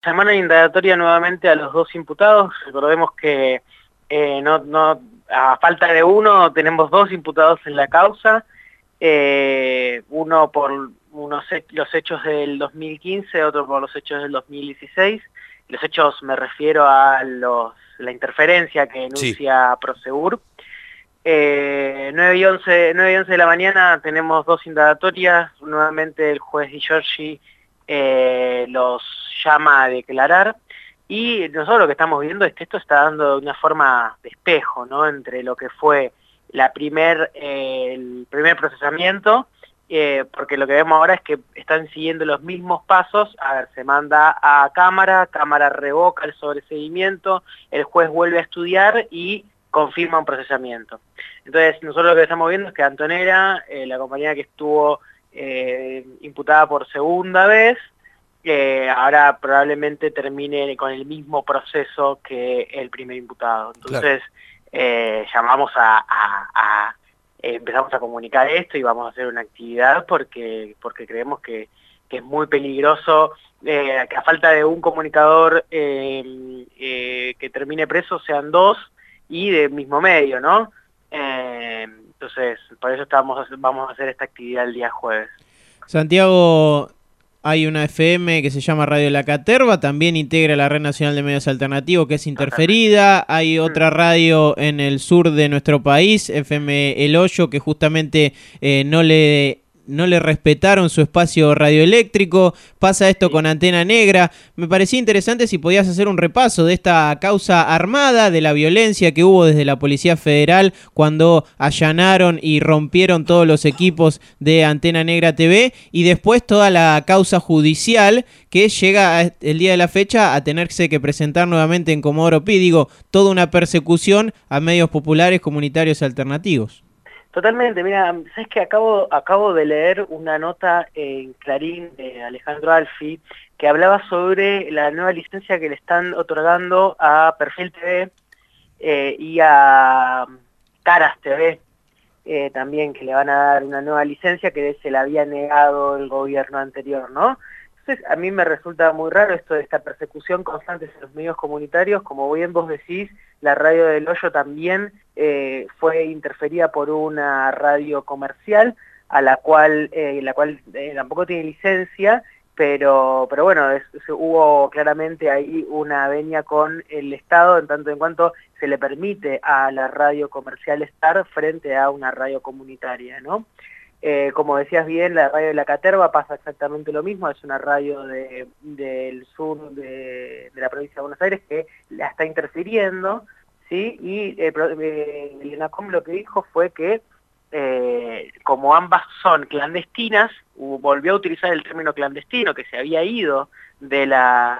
semana indagatoria nuevamente a los dos imputados. Recordemos que a falta de uno tenemos dos imputados en la causa, uno por los hechos del 2015, otro por los hechos del 2016. Los hechos me refiero a la interferencia que enuncia Prosegur. 9:11 de la mañana tenemos dos indagatorias. Nuevamente el juez Di Giorgi los llama a declarar, y nosotros lo que estamos viendo es que esto está dando una forma de espejo, ¿no?, entre lo que fue el primer procesamiento, porque lo que vemos ahora es que están siguiendo los mismos pasos. A ver, se manda a cámara revoca el sobreseguimiento, el juez vuelve a estudiar y confirma un procesamiento. Entonces nosotros lo que estamos viendo es que Antonella, la compañera que estuvo imputada por segunda vez, ahora probablemente termine con el mismo proceso que el primer imputado. Entonces, llamamos empezamos a comunicar esto y vamos a hacer una actividad porque creemos que es muy peligroso que a falta de un comunicador que termine preso sean dos y del mismo medio, ¿no? Entonces, por eso vamos a hacer esta actividad el día jueves. Santiago, hay una FM que se llama Radio La Caterva, también integra la Red Nacional de Medios Alternativos, que es interferida. Hay otra radio en el sur de nuestro país, FM El Hoyo, que justamente no le respetaron su espacio radioeléctrico. Pasa esto con Antena Negra. Me parecía interesante si podías hacer un repaso de esta causa armada, de la violencia que hubo desde la Policía Federal cuando allanaron y rompieron todos los equipos de Antena Negra TV, y después toda la causa judicial que llega el día de la fecha a tenerse que presentar nuevamente en Comodoro Pi. Digo, toda una persecución a medios populares, comunitarios alternativos. Totalmente. Mira, sabes que acabo de leer una nota en Clarín de Alejandro Alfi que hablaba sobre la nueva licencia que le están otorgando a Perfil TV y a Caras TV también, que le van a dar una nueva licencia que se la había negado el gobierno anterior, ¿no? Entonces a mí me resulta muy raro esto de esta persecución constante en los medios comunitarios. Como bien vos decís, la radio del Hoyo también fue interferida por una radio comercial, a la cual tampoco tiene licencia, pero bueno, hubo claramente ahí una venia con el Estado en tanto en cuanto se le permite a la radio comercial estar frente a una radio comunitaria, ¿no? Como decías bien, la radio de La Caterva pasa exactamente lo mismo. Es una radio del sur de la provincia de Buenos Aires que la está interfiriendo, ¿sí? Y el ENACOM lo que dijo fue que como ambas son clandestinas, volvió a utilizar el término clandestino, que se había ido del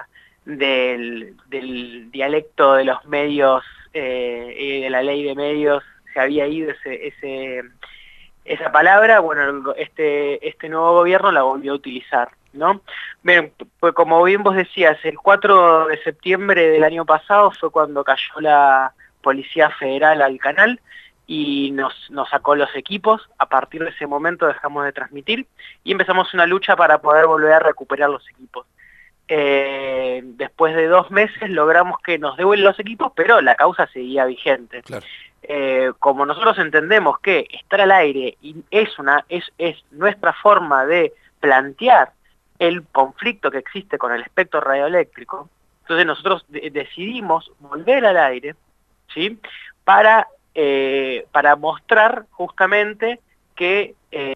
dialecto de los medios y de la ley de medios, se había ido esa palabra. Bueno, este nuevo gobierno la volvió a utilizar, ¿no? Bien, pues como bien vos decías, el 4 de septiembre del año pasado fue cuando cayó la Policía Federal al canal y nos sacó los equipos. A partir de ese momento dejamos de transmitir y empezamos una lucha para poder volver a recuperar los equipos. Después de 2 meses logramos que nos devuelvan los equipos, pero la causa seguía vigente. Claro. Como nosotros entendemos que estar al aire es nuestra forma de plantear el conflicto que existe con el espectro radioeléctrico, entonces nosotros decidimos volver al aire, ¿sí? Para mostrar justamente que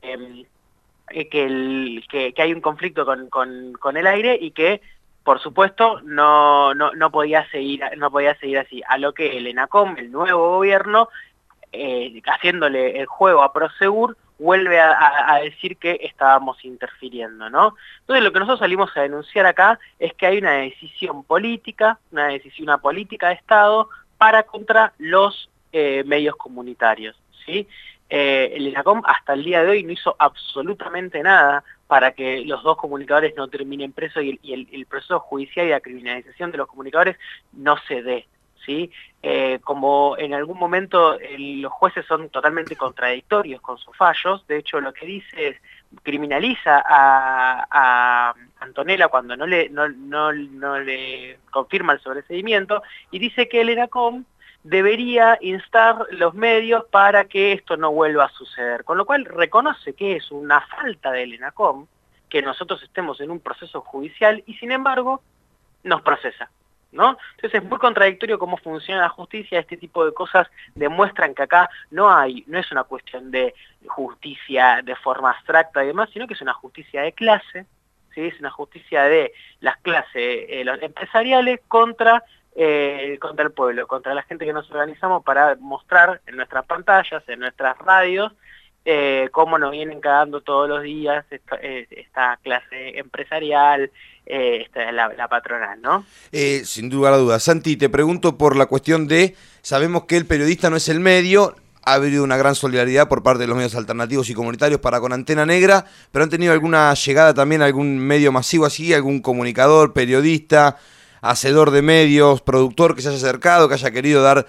hay un conflicto con el aire y que por supuesto no podía seguir así, a lo que el ENACOM, el nuevo gobierno, haciéndole el juego a Prosegur, vuelve a decir que estábamos interfiriendo, ¿no? Entonces lo que nosotros salimos a denunciar acá es que hay una decisión política, una política de Estado contra los medios comunitarios, ¿sí? El ENACOM hasta el día de hoy no hizo absolutamente nada para que los dos comunicadores no terminen presos y el proceso judicial y la criminalización de los comunicadores no se dé, ¿sí? Como en algún momento los jueces son totalmente contradictorios con sus fallos. De hecho, lo que dice es, criminaliza a Antonella cuando no le confirma el sobreseimiento y dice que el ENACOM debería instar los medios para que esto no vuelva a suceder, con lo cual reconoce que es una falta del ENACOM que nosotros estemos en un proceso judicial y sin embargo nos procesa, ¿no? Entonces es muy contradictorio cómo funciona la justicia. Este tipo de cosas demuestran que acá no es una cuestión de justicia de forma abstracta y demás, sino que es una justicia de clase, ¿sí? Es una justicia de las clases los empresariales contra el pueblo, contra la gente que nos organizamos para mostrar en nuestras pantallas, en nuestras radios, cómo nos vienen cagando todos los días esta clase empresarial, la patronal, ¿no? Sin lugar a dudas. Santi, te pregunto por la cuestión de, sabemos que el periodista no es el medio, ha habido una gran solidaridad por parte de los medios alternativos y comunitarios para con Antena Negra, pero ¿han tenido alguna llegada también a algún medio masivo así, algún comunicador, periodista, hacedor de medios, productor que se haya acercado, que haya querido dar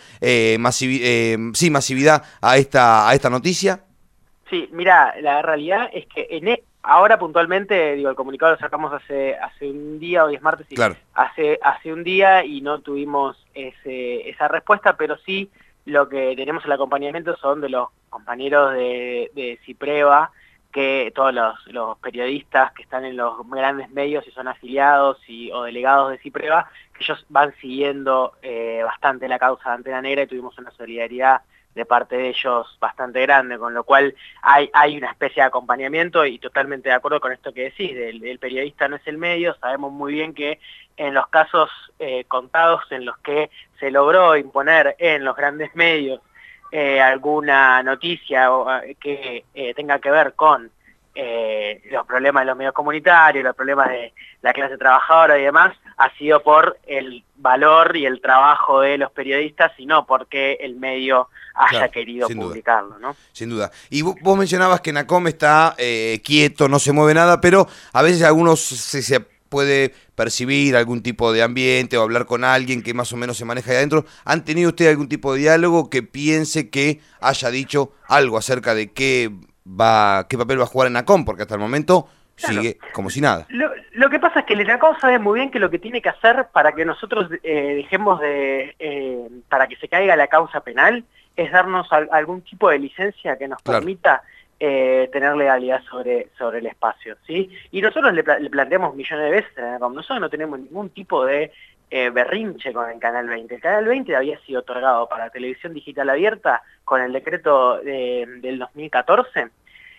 masividad a esta noticia? Sí, mira, la realidad es que ahora puntualmente, digo, el comunicado lo sacamos hace un día, hoy es martes, y claro. hace un día y no tuvimos esa respuesta, pero sí lo que tenemos el acompañamiento son de los compañeros de Cipreva, que todos los periodistas que están en los grandes medios y son afiliados o delegados de Cipreva, que ellos van siguiendo bastante la causa de Antena Negra y tuvimos una solidaridad de parte de ellos bastante grande, con lo cual hay una especie de acompañamiento y totalmente de acuerdo con esto que decís, el periodista no es el medio. Sabemos muy bien que en los casos contados en los que se logró imponer en los grandes medios alguna noticia que tenga que ver con los problemas de los medios comunitarios, los problemas de la clase trabajadora y demás, ha sido por el valor y el trabajo de los periodistas y no porque el medio haya querido publicarlo, ¿no? Sin duda. Y vos mencionabas que ENACOM está quieto, no se mueve nada, pero a veces algunos se puede percibir algún tipo de ambiente o hablar con alguien que más o menos se maneja ahí adentro. ¿Han tenido ustedes algún tipo de diálogo que piense que haya dicho algo acerca de qué papel va a jugar ENACOM? Porque hasta el momento sigue como si nada. Lo que pasa es que el ENACOM sabe muy bien que lo que tiene que hacer para que nosotros dejemos para que se caiga la causa penal es darnos algún tipo de licencia que nos permita tener legalidad sobre el espacio, ¿sí? Y nosotros le planteamos millones de veces a ENACOM, nosotros no tenemos ningún tipo de berrinche con el Canal 20. El Canal 20 había sido otorgado para televisión digital abierta con el decreto del 2014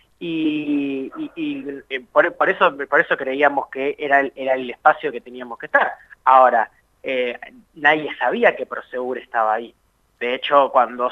y por eso creíamos que era el espacio que teníamos que estar. Ahora, nadie sabía que Prosegur estaba ahí. De hecho, cuando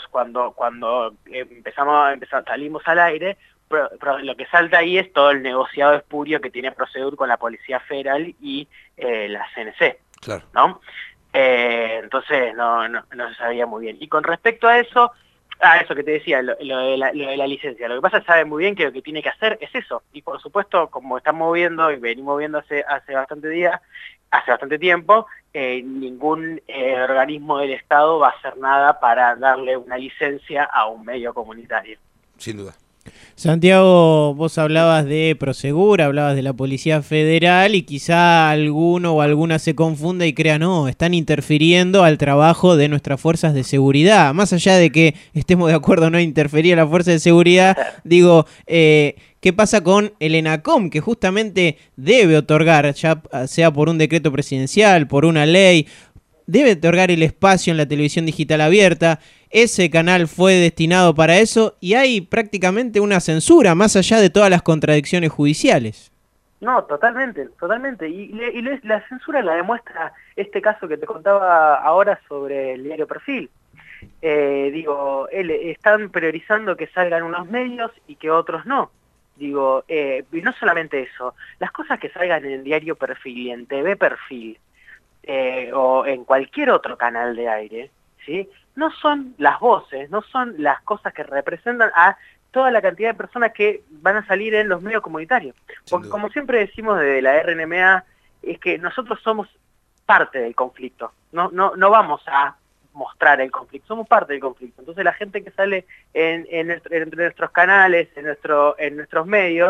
salimos al aire, lo que salta ahí es todo el negociado espurio que tiene Prosegur con la Policía Federal y la CNC. Claro. ¿No? Entonces no se sabía muy bien. Y con respecto a eso que te decía, lo de la licencia, lo que pasa es que sabe muy bien que lo que tiene que hacer es eso. Y por supuesto, como estamos viendo y venimos viendo hace bastante tiempo, ningún organismo del Estado va a hacer nada para darle una licencia a un medio comunitario. Sin duda. Santiago, vos hablabas de Prosegur, hablabas de la Policía Federal y quizá alguno o alguna se confunda y crea, no, están interfiriendo al trabajo de nuestras fuerzas de seguridad. Más allá de que estemos de acuerdo o no interferir a las fuerzas de seguridad, digo, ¿qué pasa con el ENACOM? Que justamente debe otorgar, ya sea por un decreto presidencial, por una ley, debe otorgar el espacio en la televisión digital abierta. Ese canal fue destinado para eso y hay prácticamente una censura, más allá de todas las contradicciones judiciales. No, totalmente. Y la censura la demuestra este caso que te contaba ahora sobre el diario Perfil. Están priorizando que salgan unos medios y que otros no. Y no solamente eso, las cosas que salgan en el diario Perfil y en TV Perfil, o en cualquier otro canal de aire, ¿sí? No son las voces, no son las cosas que representan a toda la cantidad de personas que van a salir en los medios comunitarios. Porque como siempre decimos desde la RNMA, es que nosotros somos parte del conflicto, no vamos a mostrar el conflicto, somos parte del conflicto. Entonces la gente que sale entre nuestros canales, en nuestros medios,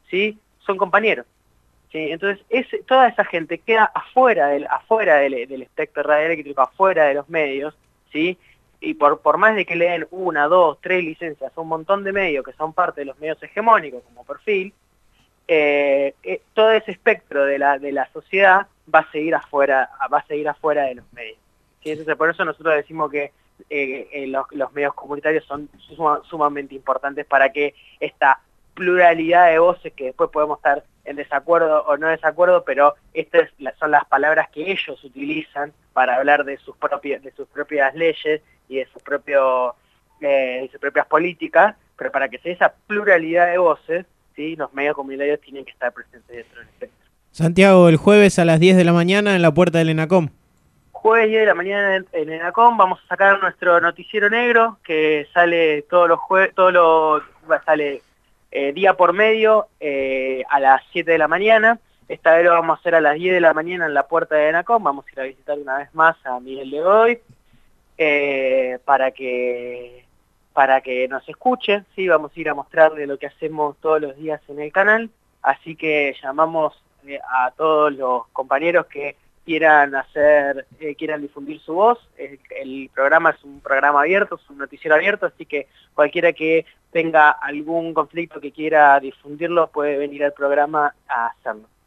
¿sí? Son compañeros. ¿Sí? Entonces, toda esa gente queda afuera del espectro radioeléctrico, afuera de los medios, ¿sí? Y por más de que le den 1, 2, 3 licencias a un montón de medios que son parte de los medios hegemónicos como Perfil, todo ese espectro de la sociedad va a seguir afuera de los medios. ¿Sí? Entonces, por eso nosotros decimos que los medios comunitarios son sumamente importantes para que esta pluralidad de voces, que después podemos estar en desacuerdo o no desacuerdo, pero estas son las palabras que ellos utilizan para hablar de sus propias leyes y de sus propias políticas, pero para que sea esa pluralidad de voces, ¿sí? Los medios comunitarios tienen que estar presentes dentro del espectro. Santiago, el jueves a las 10 de la mañana en la puerta del ENACOM. Jueves 10 de la mañana en ENACOM vamos a sacar nuestro noticiero negro, que sale todos los jueves, sale día por medio a las 7 de la mañana. Esta vez lo vamos a hacer a las 10 de la mañana en la puerta de ENACOM. Vamos a ir a visitar una vez más a Miguel de Godoy para que nos escuche, ¿sí? Vamos a ir a mostrarle lo que hacemos todos los días en el canal, así que llamamos a todos los compañeros que quieran difundir su voz. El programa es un programa abierto, es un noticiero abierto, así que cualquiera que tenga algún conflicto que quiera difundirlo puede venir al programa a hacerlo.